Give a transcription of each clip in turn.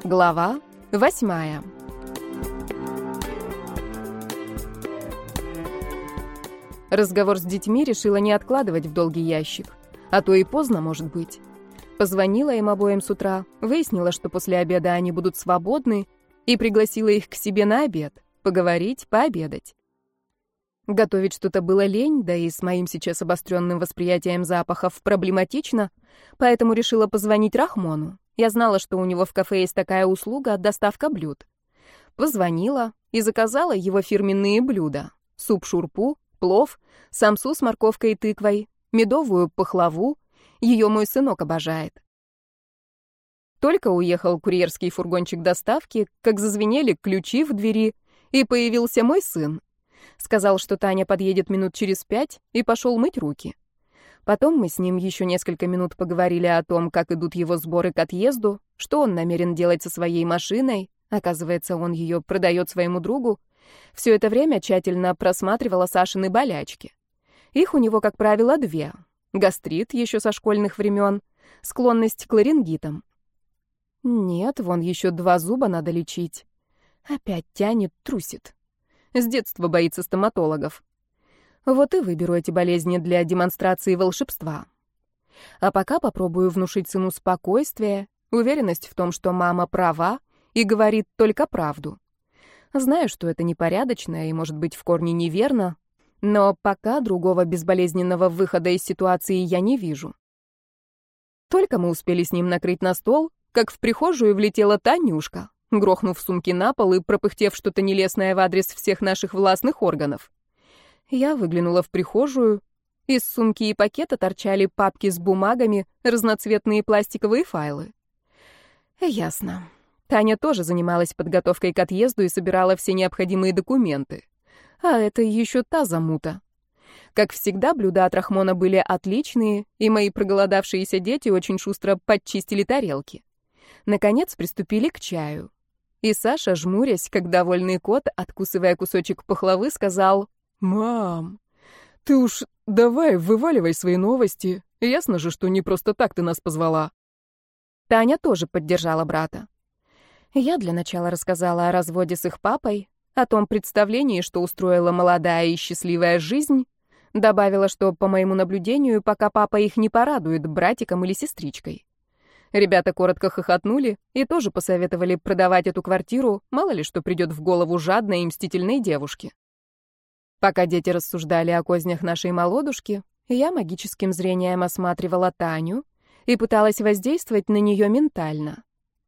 Глава 8. Разговор с детьми решила не откладывать в долгий ящик, а то и поздно, может быть. Позвонила им обоим с утра, выяснила, что после обеда они будут свободны, и пригласила их к себе на обед, поговорить, пообедать. Готовить что-то было лень, да и с моим сейчас обостренным восприятием запахов проблематично, поэтому решила позвонить Рахмону. Я знала, что у него в кафе есть такая услуга — доставка блюд. Позвонила и заказала его фирменные блюда: суп-шурпу, плов, самсу с морковкой и тыквой, медовую пахлаву. Ее мой сынок обожает. Только уехал курьерский фургончик доставки, как зазвенели ключи в двери, и появился мой сын. Сказал, что Таня подъедет минут через 5, и пошел мыть руки. Потом мы с ним еще несколько минут поговорили о том, как идут его сборы к отъезду, что он намерен делать со своей машиной. Оказывается, он ее продает своему другу. Все это время тщательно просматривала Сашины болячки. Их у него, как правило, 2. Гастрит еще со школьных времен, склонность к ларингитам. Нет, вон еще 2 зуба надо лечить. Опять тянет, трусит. С детства боится стоматологов. Вот и выберу эти болезни для демонстрации волшебства. А пока попробую внушить сыну спокойствие, уверенность в том, что мама права и говорит только правду. Знаю, что это непорядочно и, может быть, в корне неверно, но пока другого безболезненного выхода из ситуации я не вижу. Только мы успели с ним накрыть на стол, как в прихожую влетела Танюшка, грохнув сумки на пол и пропыхтев что-то нелестное в адрес всех наших властных органов. Я выглянула в прихожую. Из сумки и пакета торчали папки с бумагами, разноцветные пластиковые файлы. Ясно. Таня тоже занималась подготовкой к отъезду и собирала все необходимые документы. А это еще та замута. Как всегда, блюда от Рахмона были отличные, и мои проголодавшиеся дети очень шустро подчистили тарелки. Наконец приступили к чаю. И Саша, жмурясь, как довольный кот, откусывая кусочек пахлавы, сказал: «Мам, ты уж давай вываливай свои новости. Ясно же, что не просто так ты нас позвала». Таня тоже поддержала брата. Я для начала рассказала о разводе с их папой, о том представлении, что устроила молодая и счастливая жизнь, добавила, что, по моему наблюдению, пока папа их не порадует братиком или сестричкой. Ребята коротко хохотнули и тоже посоветовали продавать эту квартиру, мало ли что придет в голову жадной и мстительной девушке. Пока дети рассуждали о кознях нашей молодушки, я магическим зрением осматривала Таню и пыталась воздействовать на нее ментально.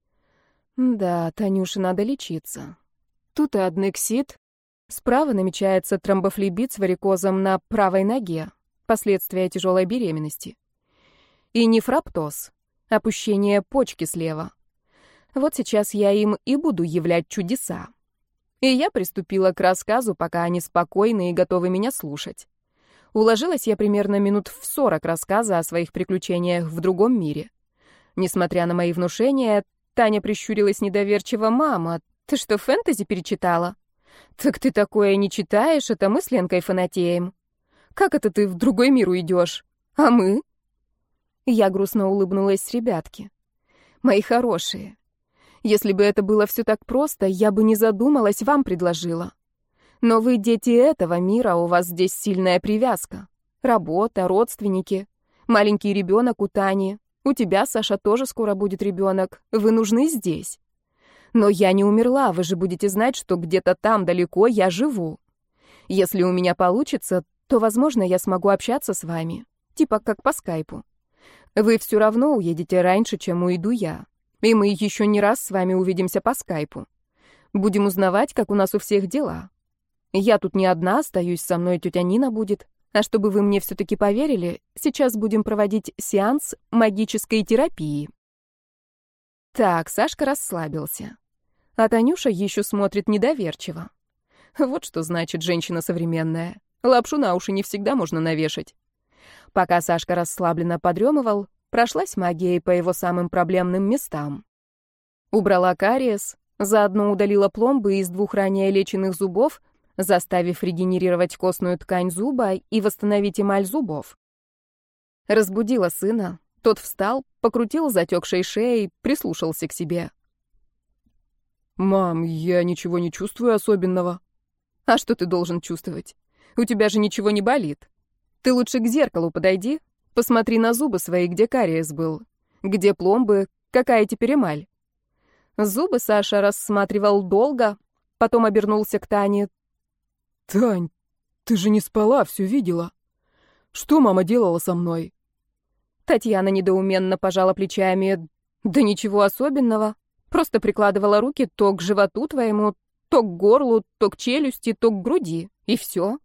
Да, Танюше надо лечиться. Тут и аднексит. Справа намечается тромбофлебит с варикозом на правой ноге, последствия тяжелой беременности. И нефроптоз, опущение почки слева. Вот сейчас я им и буду являть чудеса. И я приступила к рассказу, пока они спокойны и готовы меня слушать. Уложилась я примерно минут в 40 рассказа о своих приключениях в другом мире. Несмотря на мои внушения, Таня прищурилась недоверчиво: «Мама, ты что, фэнтези перечитала?» «Так ты такое не читаешь, это мы с Ленкой фанатеем. Как это ты в другой мир уйдешь? А мы?» Я грустно улыбнулась ребятке. «Мои хорошие, если бы это было все так просто, я бы не задумалась, вам предложила. Но вы дети этого мира, у вас здесь сильная привязка. Работа, родственники, маленький ребенок у Тани. У тебя, Саша, тоже скоро будет ребенок. Вы нужны здесь. Но я не умерла, вы же будете знать, что где-то там далеко я живу. Если у меня получится, то, возможно, я смогу общаться с вами, типа как по скайпу. Вы все равно уедете раньше, чем уйду я. И мы еще не раз с вами увидимся по скайпу. Будем узнавать, как у нас у всех дела. Я тут не одна остаюсь, со мной тетя Нина будет. А чтобы вы мне все-таки поверили, сейчас будем проводить сеанс магической терапии». Так, Сашка расслабился. А Танюша еще смотрит недоверчиво. Вот что значит женщина современная. Лапшу на уши не всегда можно навешать. Пока Сашка расслабленно подремывал, прошлась магией по его самым проблемным местам. Убрала кариес, заодно удалила пломбы из 2 ранее леченных зубов, заставив регенерировать костную ткань зуба и восстановить эмаль зубов. Разбудила сына, тот встал, покрутил затекшей шеей, прислушался к себе. Мам, я ничего не чувствую особенного. А что ты должен чувствовать? У тебя же ничего не болит. Ты лучше к зеркалу подойди, посмотри на зубы свои, где кариес был, где пломбы, какая теперь эмаль. Зубы Саша рассматривал долго, потом обернулся к Тане. «Тань, ты же не спала, все видела. Что мама делала со мной?» Татьяна недоуменно пожала плечами. «Да ничего особенного. Просто прикладывала руки то к животу твоему, то к горлу, то к челюсти, то к груди. И все».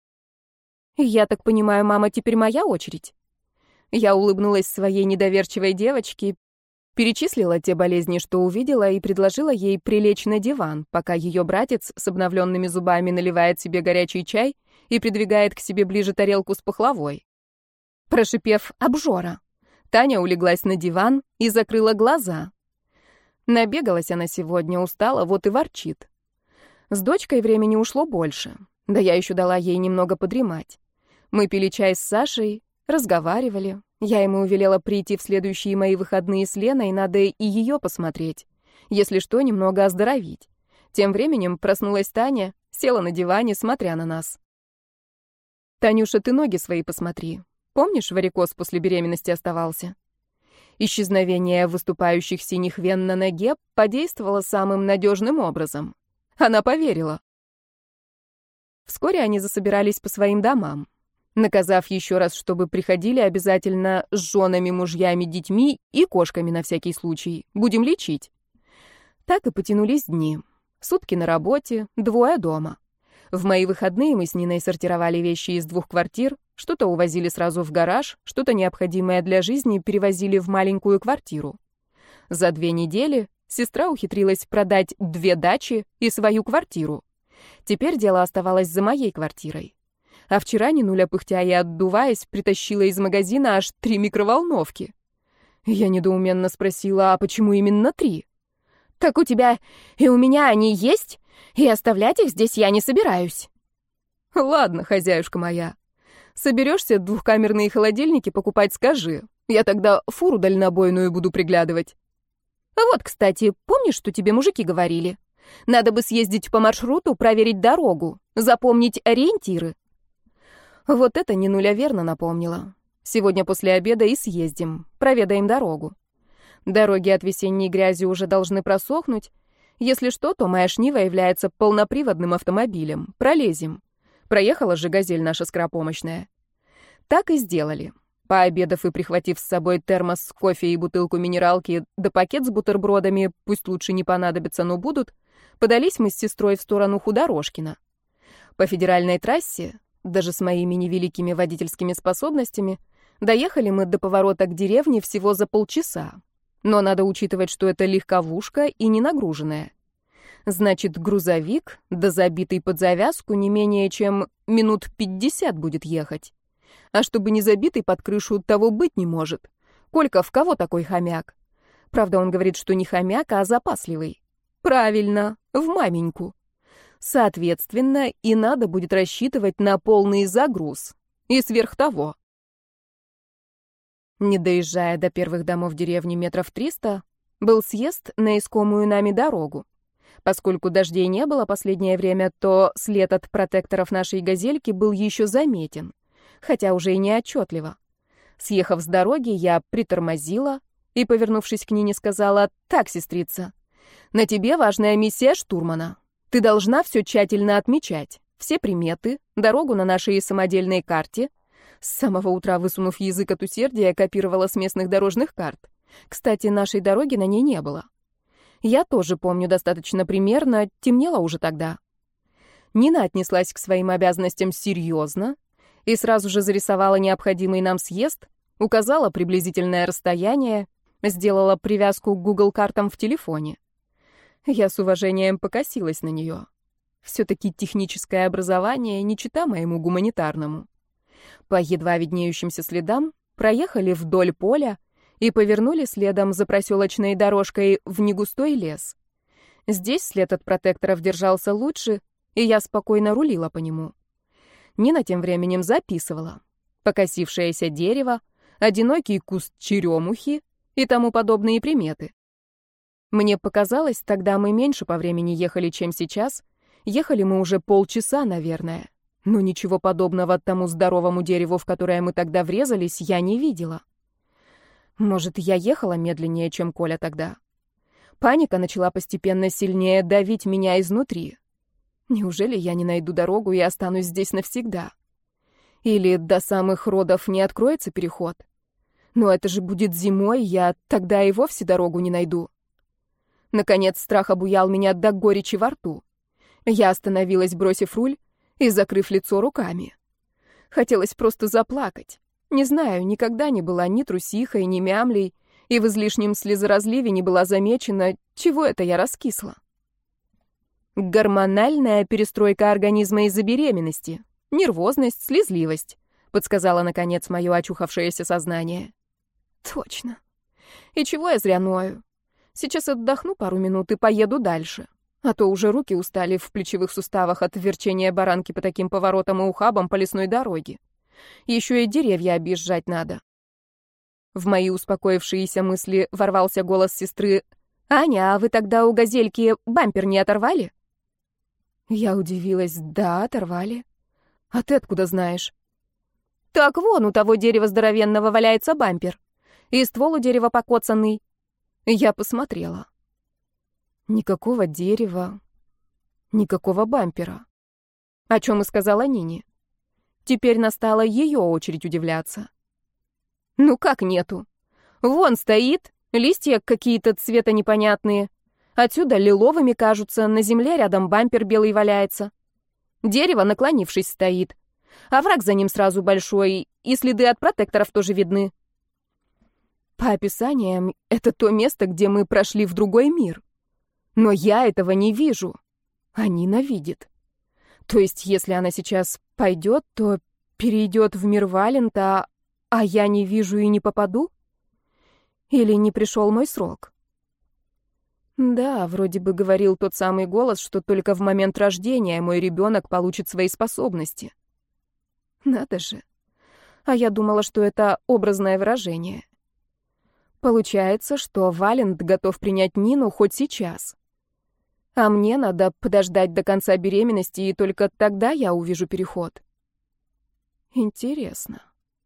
«Я так понимаю, мама, теперь моя очередь?» Я улыбнулась своей недоверчивой девочке, перечислила те болезни, что увидела, и предложила ей прилечь на диван, пока ее братец с обновленными зубами наливает себе горячий чай и придвигает к себе ближе тарелку с пахлавой. Прошипев «обжора», Таня улеглась на диван и закрыла глаза. Набегалась она сегодня, устала, вот и ворчит. С дочкой времени ушло больше, да я еще дала ей немного подремать. Мы пили чай с Сашей, разговаривали. Я ему велела прийти в следующие мои выходные с Леной, надо и ее посмотреть. Если что, немного оздоровить. Тем временем проснулась Таня, села на диване, смотря на нас. «Танюша, ты ноги свои посмотри. Помнишь, варикоз после беременности оставался?» Исчезновение выступающих синих вен на ноге подействовало самым надежным образом. Она поверила. Вскоре они засобирались по своим домам, наказав еще раз, чтобы приходили обязательно с женами, мужьями, детьми и кошками на всякий случай. Будем лечить. Так и потянулись дни. Сутки на работе, 2 дома. В мои выходные мы с Ниной сортировали вещи из 2 квартир, что-то увозили сразу в гараж, что-то необходимое для жизни перевозили в маленькую квартиру. За 2 недели сестра ухитрилась продать 2 дачи и свою квартиру. Теперь дело оставалось за моей квартирой. А вчера Нинуля, пыхтя и отдуваясь, притащила из магазина аж 3 микроволновки. Я недоуменно спросила, а почему именно 3? «Так у тебя и у меня они есть, и оставлять их здесь я не собираюсь». «Ладно, хозяюшка моя. Соберешься 2-камерные холодильники покупать, скажи. Я тогда фуру дальнобойную буду приглядывать». «Вот, кстати, помнишь, что тебе мужики говорили? Надо бы съездить по маршруту, проверить дорогу, запомнить ориентиры». Вот это Нинуля верно напомнила. Сегодня после обеда и съездим, проведаем дорогу. Дороги от весенней грязи уже должны просохнуть. Если что, то моя Шнива является полноприводным автомобилем. Пролезем. Проехала же «Газель» наша скоропомощная. Так и сделали. Пообедав и прихватив с собой термос с кофе и бутылку минералки, да пакет с бутербродами, пусть лучше не понадобятся, но будут, подались мы с сестрой в сторону Худорожкина. По федеральной трассе, даже с моими невеликими водительскими способностями, доехали мы до поворота к деревне всего за полчаса. Но надо учитывать, что это легковушка и не нагруженная. Значит, грузовик, да забитый под завязку, не менее чем минут 50 будет ехать. А чтобы не забитый под крышу, того быть не может. Колька, в кого такой хомяк? Правда, он говорит, что не хомяк, а запасливый. Правильно, в маменьку. Соответственно, и надо будет рассчитывать на полный загруз. И сверх того. Не доезжая до первых домов деревни метров 300, был съезд на искомую нами дорогу. Поскольку дождей не было последнее время, то след от протекторов нашей «Газельки» был еще заметен, хотя уже и не отчетливо. Съехав с дороги, я притормозила и, повернувшись к Нине, сказала: «Так, сестрица, на тебе важная миссия штурмана. Ты должна все тщательно отмечать, все приметы, дорогу на нашей самодельной карте». С самого утра, высунув язык от усердия, копировала с местных дорожных карт. Кстати, нашей дороги на ней не было. Я тоже помню достаточно примерно, темнело уже тогда. Нина отнеслась к своим обязанностям серьезно и сразу же зарисовала необходимый нам съезд, указала приблизительное расстояние, сделала привязку к Google картам в телефоне. Я с уважением покосилась на нее. Все-таки техническое образование не чита моему гуманитарному. По едва виднеющимся следам проехали вдоль поля и повернули следом за проселочной дорожкой в негустой лес. Здесь след от протекторов держался лучше, и я спокойно рулила по нему. Нина тем временем записывала. Покосившееся дерево, одинокий куст черемухи и тому подобные приметы. Мне показалось, тогда мы меньше по времени ехали, чем сейчас. Ехали мы уже полчаса, наверное. Но ничего подобного тому здоровому дереву, в которое мы тогда врезались, я не видела. Может, я ехала медленнее, чем Коля тогда? Паника начала постепенно сильнее давить меня изнутри. Неужели я не найду дорогу и останусь здесь навсегда? Или до самых родов не откроется переход? Но это же будет зимой, я тогда и вовсе дорогу не найду. Наконец страх обуял меня до горечи во рту. Я остановилась, бросив руль и закрыв лицо руками. Хотелось просто заплакать. Не знаю, никогда не была ни трусихой, ни мямлей, и в излишнем слезоразливе не была замечена, чего это я раскисла. Гормональная перестройка организма из-за беременности. Нервозность, слезливость, подсказала, наконец, мое очухавшееся сознание. Точно. И чего я зря ною? Сейчас отдохну пару минут и поеду дальше. А то уже руки устали в плечевых суставах от верчения баранки по таким поворотам и ухабам по лесной дороге. Еще и деревья объезжать надо. В мои успокоившиеся мысли ворвался голос сестры. «Аня, а вы тогда у газельки бампер не оторвали?» Я удивилась. «Да, оторвали. А ты откуда знаешь?» «Так вон, у того дерева здоровенного валяется бампер. И ствол у дерева покоцанный». Я посмотрела. Никакого дерева, никакого бампера. О чем и сказала Нине. Теперь настала ее очередь удивляться. «Ну как нету? Вон стоит, листья какие-то цвета непонятные. Отсюда лиловыми кажутся, на земле рядом бампер белый валяется. Дерево, наклонившись, стоит. Овраг за ним сразу большой, и следы от протекторов тоже видны. По описаниям, это то место, где мы прошли в другой мир. Но я этого не вижу. А Нина видит. То есть, если она сейчас пойдет, то перейдет в мир Валента, а я не вижу и не попаду? Или не пришел мой срок? Да, вроде бы говорил тот самый голос, что только в момент рождения мой ребенок получит свои способности. Надо же. А я думала, что это образное выражение. Получается, что Валент готов принять Нину хоть сейчас. А мне надо подождать до конца беременности, и только тогда я увижу переход. Интересно.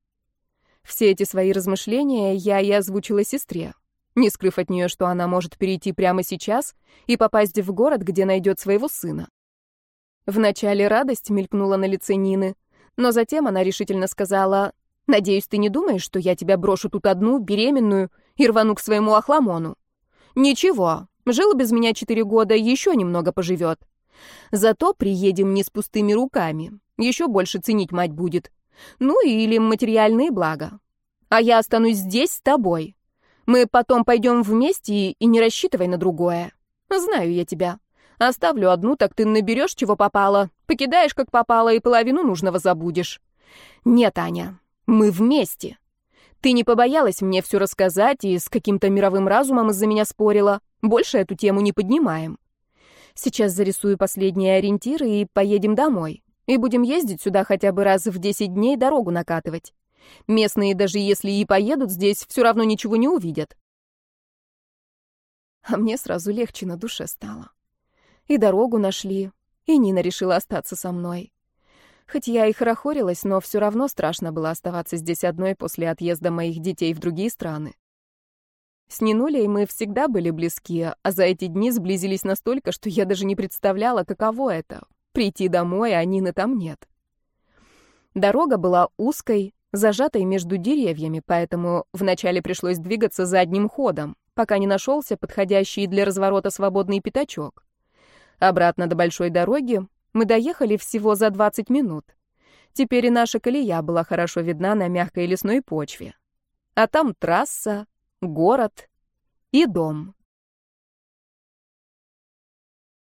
Все эти свои размышления я и озвучила сестре, не скрыв от нее, что она может перейти прямо сейчас и попасть в город, где найдет своего сына. Вначале радость мелькнула на лице Нины, но затем она решительно сказала: «Надеюсь, ты не думаешь, что я тебя брошу тут одну, беременную, и рвану к своему Ахламону? Ничего, жил без меня 4 года, еще немного поживет. Зато приедем не с пустыми руками, еще больше ценить мать будет. Ну или материальные блага. А я останусь здесь с тобой. Мы потом пойдем вместе и не рассчитывай на другое. Знаю я тебя. Оставлю одну, так ты наберешь, чего попало, покидаешь, как попало, и половину нужного забудешь. Нет, Аня, мы вместе. Ты не побоялась мне все рассказать и с каким-то мировым разумом из-за меня спорила. Больше эту тему не поднимаем. Сейчас зарисую последние ориентиры и поедем домой. И будем ездить сюда хотя бы раз в 10 дней дорогу накатывать. Местные, даже если и поедут здесь, все равно ничего не увидят». А мне сразу легче на душе стало. И дорогу нашли, и Нина решила остаться со мной. Хоть я и хорохорилась, но все равно страшно было оставаться здесь одной после отъезда моих детей в другие страны. С Нинулей мы всегда были близки, а за эти дни сблизились настолько, что я даже не представляла, каково это — прийти домой, а Нины там нет. Дорога была узкой, зажатой между деревьями, поэтому вначале пришлось двигаться задним ходом, пока не нашелся подходящий для разворота свободный пятачок. Обратно до большой дороги мы доехали всего за 20 минут. Теперь и наша колея была хорошо видна на мягкой лесной почве. А там трасса, город и дом.